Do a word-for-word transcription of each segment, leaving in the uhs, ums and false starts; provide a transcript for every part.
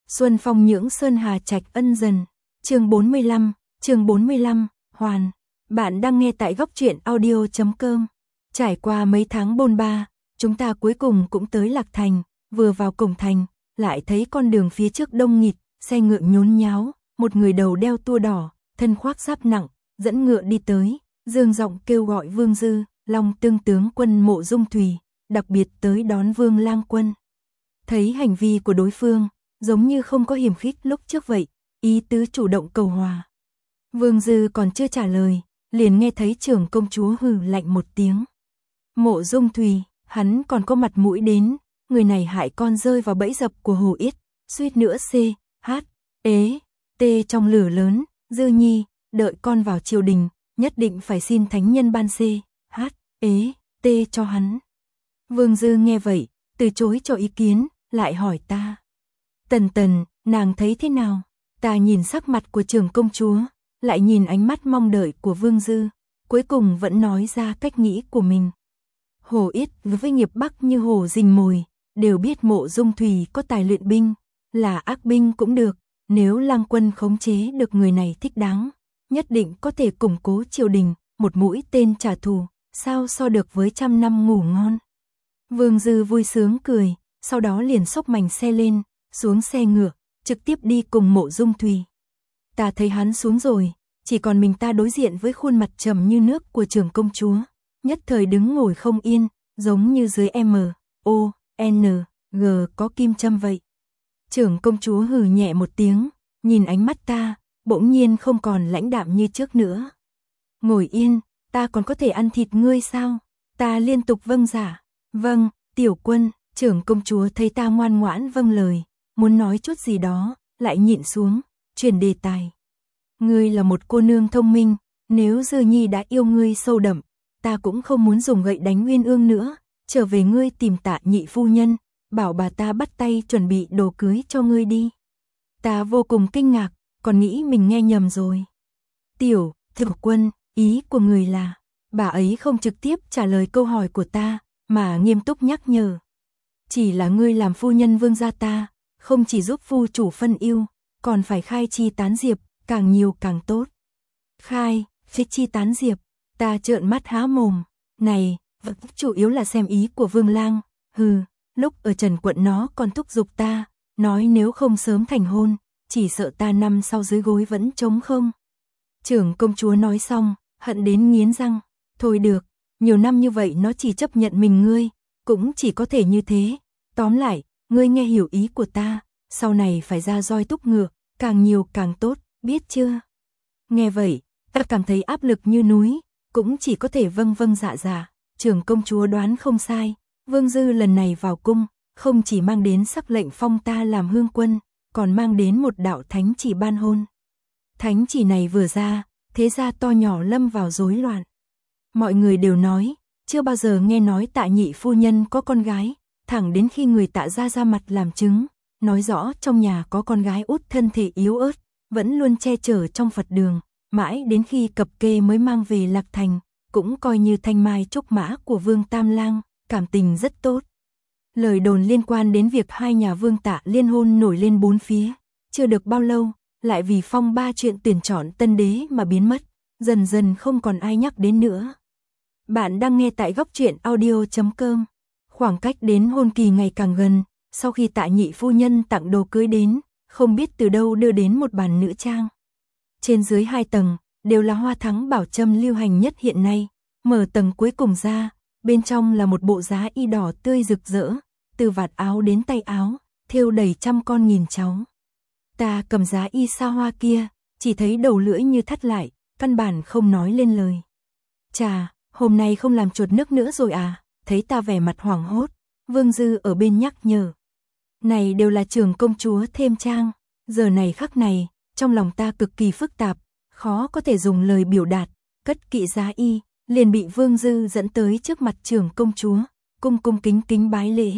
Xuân phong nhưỡng sơn hà trạch ân dần. Chương bốn mươi lăm, chương bốn mươi lăm, hoàn. Bạn đang nghe tại góc truyện audio chấm com. Trải qua mấy tháng bôn ba, chúng ta cuối cùng cũng tới Lạc Thành, vừa vào cổng thành, lại thấy con đường phía trước đông nghịt, xe ngựa nhốn nháo, một người đầu đeo tua đỏ, thân khoác giáp nặng, dẫn ngựa đi tới, dương giọng kêu gọi Vương Dư, Long Tương tướng quân Mộ Dung Thùy, đặc biệt tới đón Vương Lang quân. Thấy hành vi của đối phương, giống như không có hiềm khích lúc trước vậy, ý tứ chủ động cầu hòa. Vương Dư còn chưa trả lời, liền nghe thấy trưởng công chúa hừ lạnh một tiếng. Mộ Dung Thùy, hắn còn có mặt mũi đến, người này hại con rơi vào bẫy dập của Hồ Yết, suýt nữa c, h, ế, t trong lửa lớn, Dư Nhi, đợi con vào triều đình, nhất định phải xin thánh nhân ban c, h, ế, t cho hắn. Vương Dư nghe vậy, từ chối cho ý kiến, lại hỏi ta. Tần Tần, nàng thấy thế nào? Ta nhìn sắc mặt của trưởng công chúa, lại nhìn ánh mắt mong đợi của Vương Dư, cuối cùng vẫn nói ra cách nghĩ của mình. Hồ Yết với nghiệp Bắc như Hồ Dình Mồi, đều biết Mộ Dung Thùy có tài luyện binh, là ác binh cũng được, nếu Lang quân khống chế được người này thích đáng, nhất định có thể củng cố triều đình, một mũi tên trả thù, sao so được với trăm năm ngủ ngon. Vương Dư vui sướng cười, sau đó liền xốc mành xe lên, xuống xe ngựa, trực tiếp đi cùng Mộ Dung Thùy. Ta thấy hắn xuống rồi, chỉ còn mình ta đối diện với khuôn mặt trầm như nước của trưởng công chúa, nhất thời đứng ngồi không yên, giống như dưới M, O, N, G có kim châm vậy. Trưởng công chúa hừ nhẹ một tiếng, nhìn ánh mắt ta, bỗng nhiên không còn lãnh đạm như trước nữa. Ngồi yên, ta còn có thể ăn thịt ngươi sao? Ta liên tục vâng giả. Vâng, tiểu quân. Trưởng công chúa thấy ta ngoan ngoãn vâng lời, muốn nói chút gì đó, lại nhịn xuống, chuyển đề tài. Ngươi là một cô nương thông minh, nếu Dư Nhi đã yêu ngươi sâu đậm, ta cũng không muốn dùng gậy đánh Uyên Ương nữa, trở về ngươi tìm Tạ nhị phu nhân, bảo bà ta bắt tay chuẩn bị đồ cưới cho ngươi đi. Ta vô cùng kinh ngạc, còn nghĩ mình nghe nhầm rồi. Tiểu, tiểu quân, ý của người là, bà ấy không trực tiếp trả lời câu hỏi của ta, mà nghiêm túc nhắc nhở. Chỉ là ngươi làm phu nhân vương gia ta, không chỉ giúp phu chủ phân yêu, còn phải khai chi tán diệp, càng nhiều càng tốt. Khai, phích chi tán diệp, ta trợn mắt há mồm, này, vẫn chủ yếu là xem ý của Vương Lang, hừ, lúc ở Trần quận nó còn thúc giục ta, nói nếu không sớm thành hôn, chỉ sợ ta năm sau dưới gối vẫn trống không. Trưởng công chúa nói xong, hận đến nghiến răng, thôi được, nhiều năm như vậy nó chỉ chấp nhận mình ngươi, cũng chỉ có thể như thế. Tóm lại, ngươi nghe hiểu ý của ta, sau này phải ra roi túc ngựa, càng nhiều càng tốt, biết chưa? Nghe vậy, ta cảm thấy áp lực như núi, cũng chỉ có thể vâng vâng dạ dạ. Trưởng công chúa đoán không sai, Vương Dư lần này vào cung, không chỉ mang đến sắc lệnh phong ta làm hương quân, còn mang đến một đạo thánh chỉ ban hôn. Thánh chỉ này vừa ra, thế gia to nhỏ lâm vào rối loạn. Mọi người đều nói, chưa bao giờ nghe nói Tạ nhị phu nhân có con gái, thẳng đến khi người Tạ gia ra mặt làm chứng, nói rõ trong nhà có con gái út thân thể yếu ớt, vẫn luôn che chở trong Phật đường, mãi đến khi cập kê mới mang về Lạc Thành, cũng coi như thanh mai trúc mã của Vương Tam Lang, cảm tình rất tốt. Lời đồn liên quan đến việc hai nhà Vương Tạ liên hôn nổi lên bốn phía, chưa được bao lâu, lại vì phong ba chuyện tuyển chọn tân đế mà biến mất, dần dần không còn ai nhắc đến nữa. Bạn đang nghe tại góc truyện audio chấm com. Khoảng cách đến hôn kỳ ngày càng gần, sau khi Tạ nhị phu nhân tặng đồ cưới đến, không biết từ đâu đưa đến một bàn nữ trang. Trên dưới hai tầng, đều là hoa thắng bảo châm lưu hành nhất hiện nay, mở tầng cuối cùng ra, bên trong là một bộ giá y đỏ tươi rực rỡ, từ vạt áo đến tay áo, thêu đầy trăm con nghìn cháu. Ta cầm giá y xa hoa kia, chỉ thấy đầu lưỡi như thắt lại, căn bản không nói lên lời. Chà, hôm nay không làm chuột nước nữa rồi à? Thấy ta vẻ mặt hoảng hốt, Vương Dư ở bên nhắc nhở. Này đều là trưởng công chúa thêm trang, giờ này khắc này, trong lòng ta cực kỳ phức tạp, khó có thể dùng lời biểu đạt, cất kỵ giá y, liền bị Vương Dư dẫn tới trước mặt trưởng công chúa, cung cung kính kính bái lễ.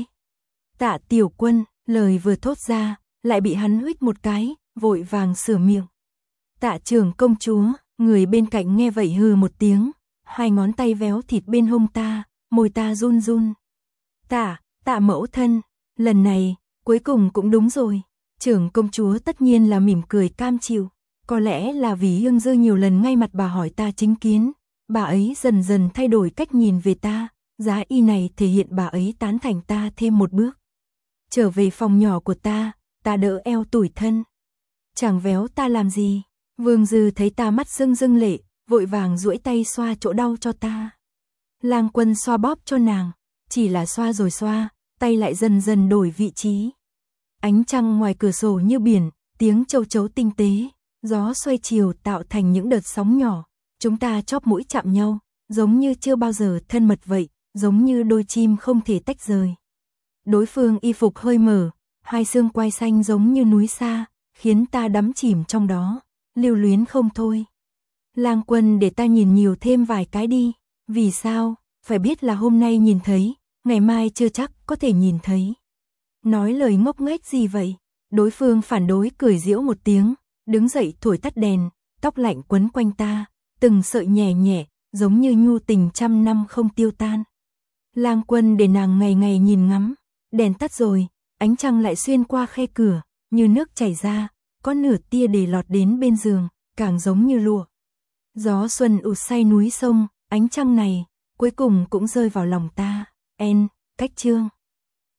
Tạ tiểu quân, lời vừa thốt ra, lại bị hắn huých một cái, vội vàng sửa miệng. Tạ trưởng công chúa, người bên cạnh nghe vậy hừ một tiếng, hai ngón tay véo thịt bên hông ta, môi ta run run. Tạ, Tạ mẫu thân, lần này, cuối cùng cũng đúng rồi. Trưởng công chúa tất nhiên là mỉm cười cam chịu, có lẽ là vì Ương Dư nhiều lần ngay mặt bà hỏi ta chính kiến, bà ấy dần dần thay đổi cách nhìn về ta, giá y này thể hiện bà ấy tán thành ta thêm một bước. Trở về phòng nhỏ của ta, ta đỡ eo tủi thân. Chẳng véo ta làm gì, Vương Dư thấy ta mắt rưng rưng lệ, vội vàng duỗi tay xoa chỗ đau cho ta. Lang Quân xoa bóp cho nàng, chỉ là xoa rồi xoa, tay lại dần dần đổi vị trí. Ánh trăng ngoài cửa sổ như biển, tiếng châu chấu tinh tế, gió xoay chiều tạo thành những đợt sóng nhỏ, chúng ta chóp mũi chạm nhau, giống như chưa bao giờ thân mật vậy, giống như đôi chim không thể tách rời. Đối phương y phục hơi mở, hai xương quai xanh giống như núi xa, khiến ta đắm chìm trong đó, lưu luyến không thôi. Lang Quân để ta nhìn nhiều thêm vài cái đi, vì sao, phải biết là hôm nay nhìn thấy, ngày mai chưa chắc có thể nhìn thấy. Nói lời ngốc nghếch gì vậy? Đối phương phản đối cười giễu một tiếng, đứng dậy thổi tắt đèn, tóc lạnh quấn quanh ta, từng sợi nhẹ nhẹ, giống như nhu tình trăm năm không tiêu tan. Lang Quân để nàng ngày ngày nhìn ngắm, đèn tắt rồi, ánh trăng lại xuyên qua khe cửa, như nước chảy ra, có nửa tia để lọt đến bên giường, càng giống như lụa. Gió xuân ụt say núi sông, ánh trăng này, cuối cùng cũng rơi vào lòng ta. En, cách chương.